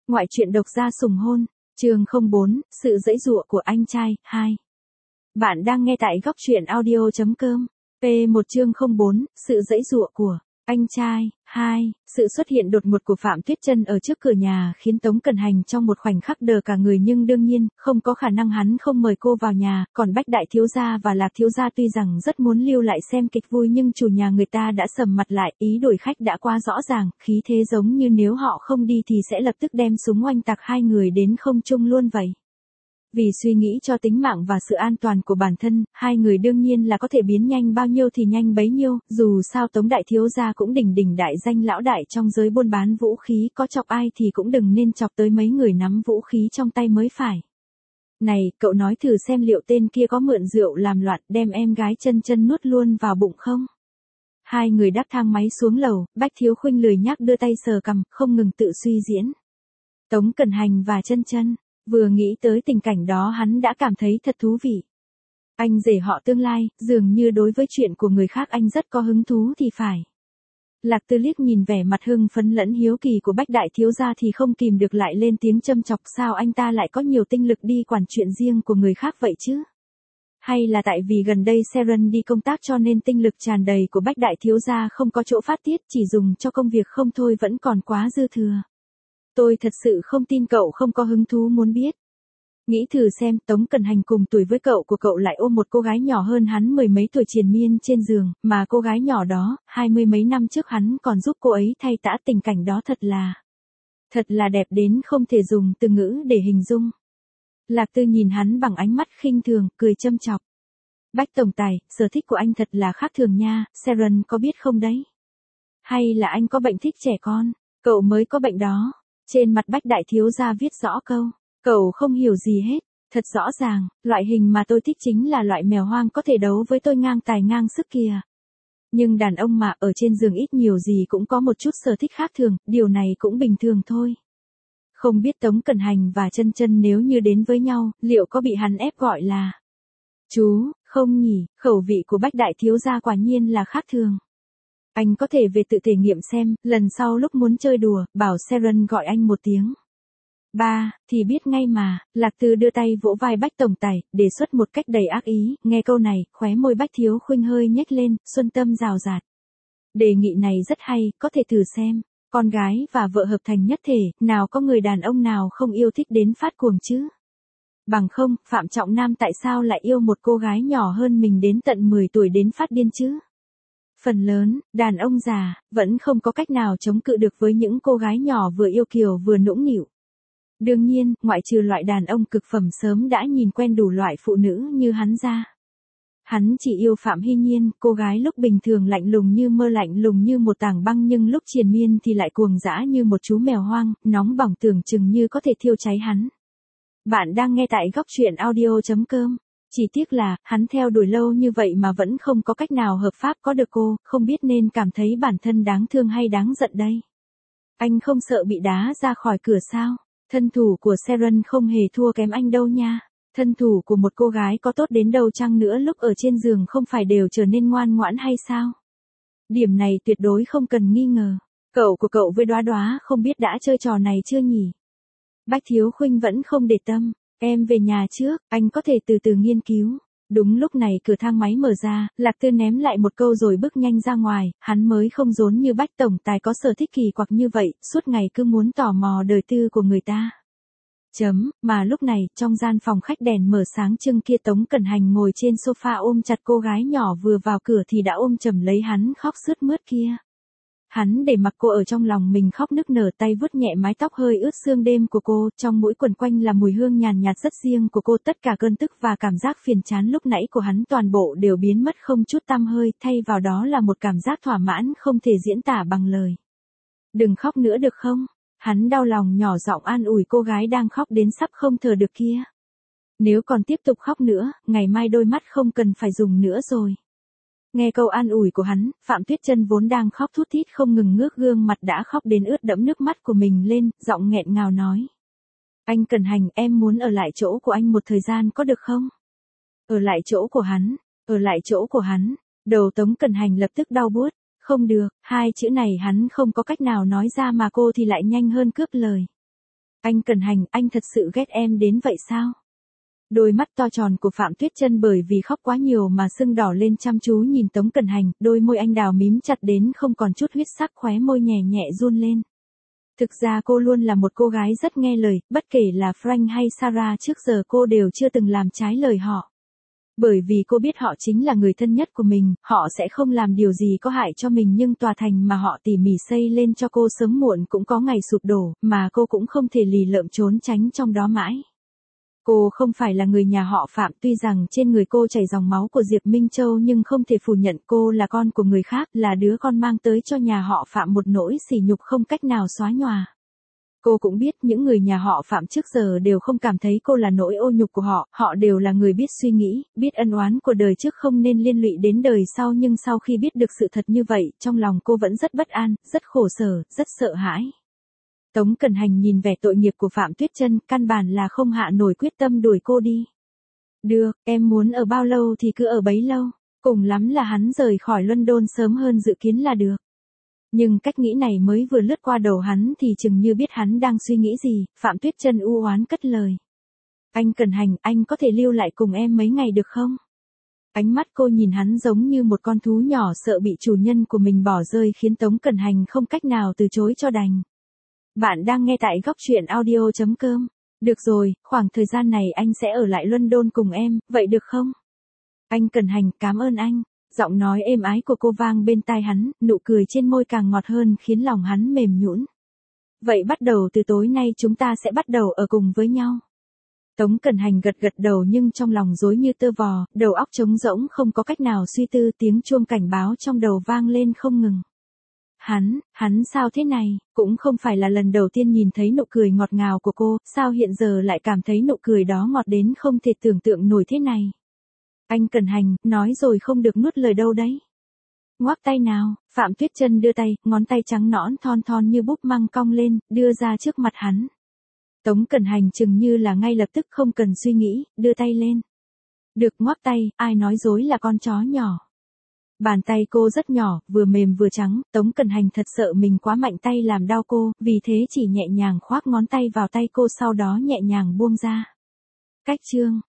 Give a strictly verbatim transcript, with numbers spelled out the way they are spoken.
Ngoại truyện độc gia sủng hôn, chương không bốn, sự giãy giụa của anh trai, hai. Bạn đang nghe tại góc truyện audio chấm com. P một chương không bốn, sự giãy giụa của anh trai, hai. Sự xuất hiện đột ngột của Phạm Tuyết Chân ở trước cửa nhà khiến Tống Cẩn Hành trong một khoảnh khắc đờ cả người, nhưng đương nhiên, không có khả năng hắn không mời cô vào nhà, còn Bách Đại Thiếu Gia và Lạc Thiếu Gia tuy rằng rất muốn lưu lại xem kịch vui nhưng chủ nhà người ta đã sầm mặt lại, ý đuổi khách đã qua rõ ràng, khí thế giống như nếu họ không đi thì sẽ lập tức đem súng oanh tạc hai người đến không trung luôn vậy. Vì suy nghĩ cho tính mạng và sự an toàn của bản thân, hai người đương nhiên là có thể biến nhanh bao nhiêu thì nhanh bấy nhiêu, dù sao Tống Đại Thiếu Gia cũng đỉnh đỉnh đại danh lão đại trong giới buôn bán vũ khí, có chọc ai thì cũng đừng nên chọc tới mấy người nắm vũ khí trong tay mới phải. Này, cậu nói thử xem liệu tên kia có mượn rượu làm loạn đem em gái Chân Chân nuốt luôn vào bụng không? Hai người đáp thang máy xuống lầu, Bách Thiếu Khuynh lười nhác đưa tay sờ cằm, không ngừng tự suy diễn. Tống Cẩn Hành và Chân Chân. Vừa nghĩ tới tình cảnh đó hắn đã cảm thấy thật thú vị. Anh rể họ tương lai, dường như đối với chuyện của người khác anh rất có hứng thú thì phải. Lạc Tư liếc nhìn vẻ mặt hưng phấn lẫn hiếu kỳ của Bách Đại Thiếu Gia thì không kìm được lại lên tiếng châm chọc, sao anh ta lại có nhiều tinh lực đi quản chuyện riêng của người khác vậy chứ? Hay là tại vì gần đây Seren đi công tác cho nên tinh lực tràn đầy của Bách Đại Thiếu Gia không có chỗ phát tiết, chỉ dùng cho công việc không thôi vẫn còn quá dư thừa. Tôi thật sự không tin cậu không có hứng thú muốn biết. Nghĩ thử xem, Tống Cẩn Hành cùng tuổi với cậu của cậu lại ôm một cô gái nhỏ hơn hắn mười mấy tuổi triền miên trên giường, mà cô gái nhỏ đó, hai mươi mấy năm trước hắn còn giúp cô ấy thay tã, tình cảnh đó thật là... Thật là đẹp đến không thể dùng từ ngữ để hình dung. Lạc Tư nhìn hắn bằng ánh mắt khinh thường, cười châm chọc. Bách tổng tài, sở thích của anh thật là khác thường nha, Seren có biết không đấy? Hay là anh có bệnh thích trẻ con? Cậu mới có bệnh đó. Trên mặt Bách Đại Thiếu Gia viết rõ câu, cậu không hiểu gì hết, thật rõ ràng, loại hình mà tôi thích chính là loại mèo hoang có thể đấu với tôi ngang tài ngang sức kìa. Nhưng đàn ông mà ở trên giường ít nhiều gì cũng có một chút sở thích khác thường, điều này cũng bình thường thôi. Không biết Tống Cẩn Hành và Chân Chân nếu như đến với nhau, liệu có bị hắn ép gọi là chú, không nhỉ, khẩu vị của Bách Đại Thiếu Gia quả nhiên là khác thường. Anh có thể về tự thể nghiệm xem, lần sau lúc muốn chơi đùa, bảo Seren gọi anh một tiếng. Ba, thì biết ngay mà, Lạc Tư đưa tay vỗ vai Bách tổng tài, đề xuất một cách đầy ác ý, nghe câu này, khóe môi Bách Thiếu Khuynh hơi nhếch lên, xuân tâm rào rạt. Đề nghị này rất hay, có thể thử xem, con gái và vợ hợp thành nhất thể, nào có người đàn ông nào không yêu thích đến phát cuồng chứ? Bằng không, Phạm Trọng Nam tại sao lại yêu một cô gái nhỏ hơn mình đến tận mười tuổi đến phát điên chứ? Phần lớn, đàn ông già, vẫn không có cách nào chống cự được với những cô gái nhỏ vừa yêu kiều vừa nũng nịu. Đương nhiên, ngoại trừ loại đàn ông cực phẩm sớm đã nhìn quen đủ loại phụ nữ như hắn ra. Hắn chỉ yêu Phạm Hy Nhiên, cô gái lúc bình thường lạnh lùng như mơ, lạnh lùng như một tảng băng nhưng lúc triền miên thì lại cuồng dã như một chú mèo hoang, nóng bỏng tưởng chừng như có thể thiêu cháy hắn. Bạn đang nghe tại góc truyện audio chấm com. Chỉ tiếc là, hắn theo đuổi lâu như vậy mà vẫn không có cách nào hợp pháp có được cô, không biết nên cảm thấy bản thân đáng thương hay đáng giận đây. Anh không sợ bị đá ra khỏi cửa sao? Thân thủ của Seren không hề thua kém anh đâu nha. Thân thủ của một cô gái có tốt đến đâu chăng nữa lúc ở trên giường không phải đều trở nên ngoan ngoãn hay sao? Điểm này tuyệt đối không cần nghi ngờ. Cậu của cậu với Đóa Đóa không biết đã chơi trò này chưa nhỉ? Bách Thiếu Khuynh vẫn không để tâm. Em về nhà trước, anh có thể từ từ nghiên cứu. Đúng lúc này cửa thang máy mở ra, Lạc Tư ném lại một câu rồi bước nhanh ra ngoài, hắn mới không rốn như Bách tổng tài có sở thích kỳ quặc như vậy, suốt ngày cứ muốn tò mò đời tư của người ta. Chấm, mà lúc này, trong gian phòng khách đèn mở sáng trưng kia, Tống Cẩn Hành ngồi trên sofa ôm chặt cô gái nhỏ vừa vào cửa thì đã ôm chầm lấy hắn khóc sướt mướt kia. Hắn để mặc cô ở trong lòng mình khóc nức nở, tay vuốt nhẹ mái tóc hơi ướt sương đêm của cô, trong mũi quần quanh là mùi hương nhàn nhạt rất riêng của cô, tất cả cơn tức và cảm giác phiền chán lúc nãy của hắn toàn bộ đều biến mất không chút tăm hơi, thay vào đó là một cảm giác thỏa mãn không thể diễn tả bằng lời. Đừng khóc nữa được không? Hắn đau lòng nhỏ giọng an ủi cô gái đang khóc đến sắp không thở được kia. Nếu còn tiếp tục khóc nữa, ngày mai đôi mắt không cần phải dùng nữa rồi. Nghe câu an ủi của hắn, Phạm Tuyết Chân vốn đang khóc thút thít không ngừng ngước gương mặt đã khóc đến ướt đẫm nước mắt của mình lên, giọng nghẹn ngào nói. Anh Cẩn Hành, em muốn ở lại chỗ của anh một thời gian có được không? Ở lại chỗ của hắn, ở lại chỗ của hắn, đầu Tống Cẩn Hành lập tức đau buốt, không được, hai chữ này hắn không có cách nào nói ra mà cô thì lại nhanh hơn cướp lời. Anh Cần Hành, anh thật sự ghét em đến vậy sao? Đôi mắt to tròn của Phạm Tuyết Chân bởi vì khóc quá nhiều mà sưng đỏ lên chăm chú nhìn Tống Cần Hành, đôi môi anh đào mím chặt đến không còn chút huyết sắc, khóe môi nhẹ nhẹ run lên. Thực ra cô luôn là một cô gái rất nghe lời, bất kể là Frank hay Sarah trước giờ cô đều chưa từng làm trái lời họ. Bởi vì cô biết họ chính là người thân nhất của mình, họ sẽ không làm điều gì có hại cho mình, nhưng tòa thành mà họ tỉ mỉ xây lên cho cô sớm muộn cũng có ngày sụp đổ, mà cô cũng không thể lì lợm trốn tránh trong đó mãi. Cô không phải là người nhà họ Phạm, tuy rằng trên người cô chảy dòng máu của Diệp Minh Châu, nhưng không thể phủ nhận cô là con của người khác, là đứa con mang tới cho nhà họ Phạm một nỗi sỉ nhục không cách nào xóa nhòa. Cô cũng biết những người nhà họ Phạm trước giờ đều không cảm thấy cô là nỗi ô nhục của họ, họ đều là người biết suy nghĩ, biết ân oán của đời trước không nên liên lụy đến đời sau, nhưng sau khi biết được sự thật như vậy, trong lòng cô vẫn rất bất an, rất khổ sở, rất sợ hãi. Tống Cần Hành nhìn vẻ tội nghiệp của Phạm Tuyết Chân, căn bản là không hạ nổi quyết tâm đuổi cô đi. Được, em muốn ở bao lâu thì cứ ở bấy lâu, cùng lắm là hắn rời khỏi London sớm hơn dự kiến là được. Nhưng cách nghĩ này mới vừa lướt qua đầu hắn thì chừng như biết hắn đang suy nghĩ gì, Phạm Tuyết Chân u oán cất lời. Anh Cần Hành, anh có thể lưu lại cùng em mấy ngày được không? Ánh mắt cô nhìn hắn giống như một con thú nhỏ sợ bị chủ nhân của mình bỏ rơi, khiến Tống Cần Hành không cách nào từ chối cho đành. Bạn đang nghe tại góc truyện audio chấm com. Được rồi, khoảng thời gian này anh sẽ ở lại London cùng em, vậy được không? Anh Cần Hành, cảm ơn anh. Giọng nói êm ái của cô vang bên tai hắn, nụ cười trên môi càng ngọt hơn khiến lòng hắn mềm nhũn. Vậy bắt đầu từ tối nay chúng ta sẽ bắt đầu ở cùng với nhau. Tống Cần Hành gật gật đầu nhưng trong lòng rối như tơ vò, đầu óc trống rỗng không có cách nào suy tư, tiếng chuông cảnh báo trong đầu vang lên không ngừng. Hắn, hắn sao thế này, cũng không phải là lần đầu tiên nhìn thấy nụ cười ngọt ngào của cô, sao hiện giờ lại cảm thấy nụ cười đó ngọt đến không thể tưởng tượng nổi thế này. Anh Cần Hành, nói rồi không được nuốt lời đâu đấy. Ngoắc tay nào, Phạm Tuyết Chân đưa tay, ngón tay trắng nõn thon thon như búp măng cong lên, đưa ra trước mặt hắn. Tống Cần Hành chừng như là ngay lập tức không cần suy nghĩ, đưa tay lên. Được, ngoắc tay, ai nói dối là con chó nhỏ. Bàn tay cô rất nhỏ, vừa mềm vừa trắng, Tống Cần Hành thật sợ mình quá mạnh tay làm đau cô, vì thế chỉ nhẹ nhàng khoác ngón tay vào tay cô, sau đó nhẹ nhàng buông ra. Cách chương